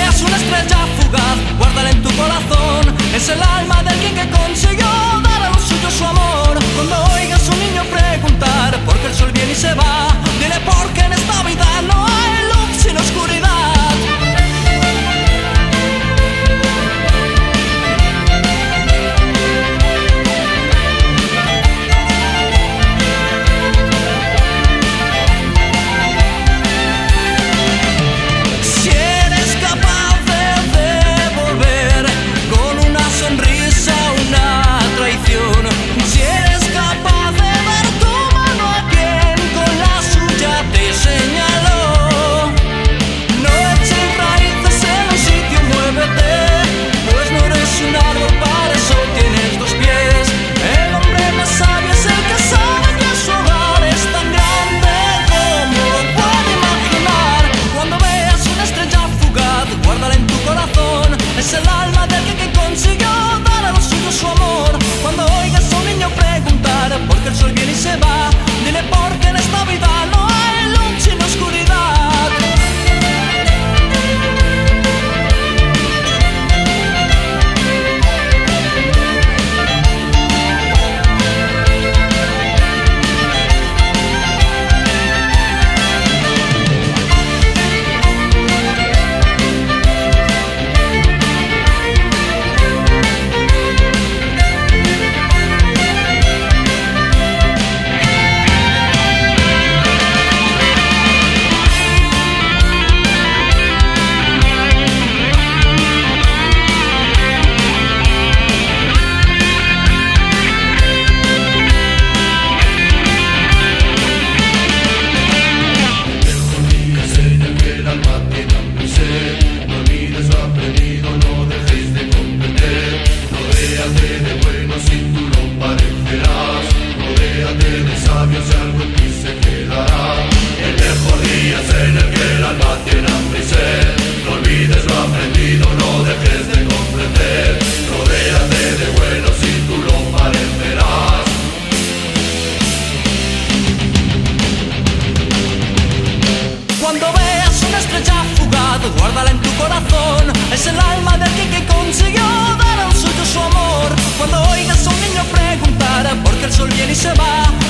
veas una estrella fugaz, guárdala en tu corazón. Es el alma del que consiguió dar a los suyos su amor. Cuando oigas a un niño preguntar por qué el sol viene y se va, dile porque en esta vida no hay luz sin oscuridad. Es el alma del que consiguió dar a los suyos su amor. Cuando oigas a un niño preguntar por qué el sol viene y se va, dile porque en esta vida no hay luz sin oscuridad. Cuando veas una estrella fugaz, guárdala en tu corazón. Es el alma del que consiguió dar a los suyos su amor. Cuando oigas a un niño preguntar por qué el sol viene y se va,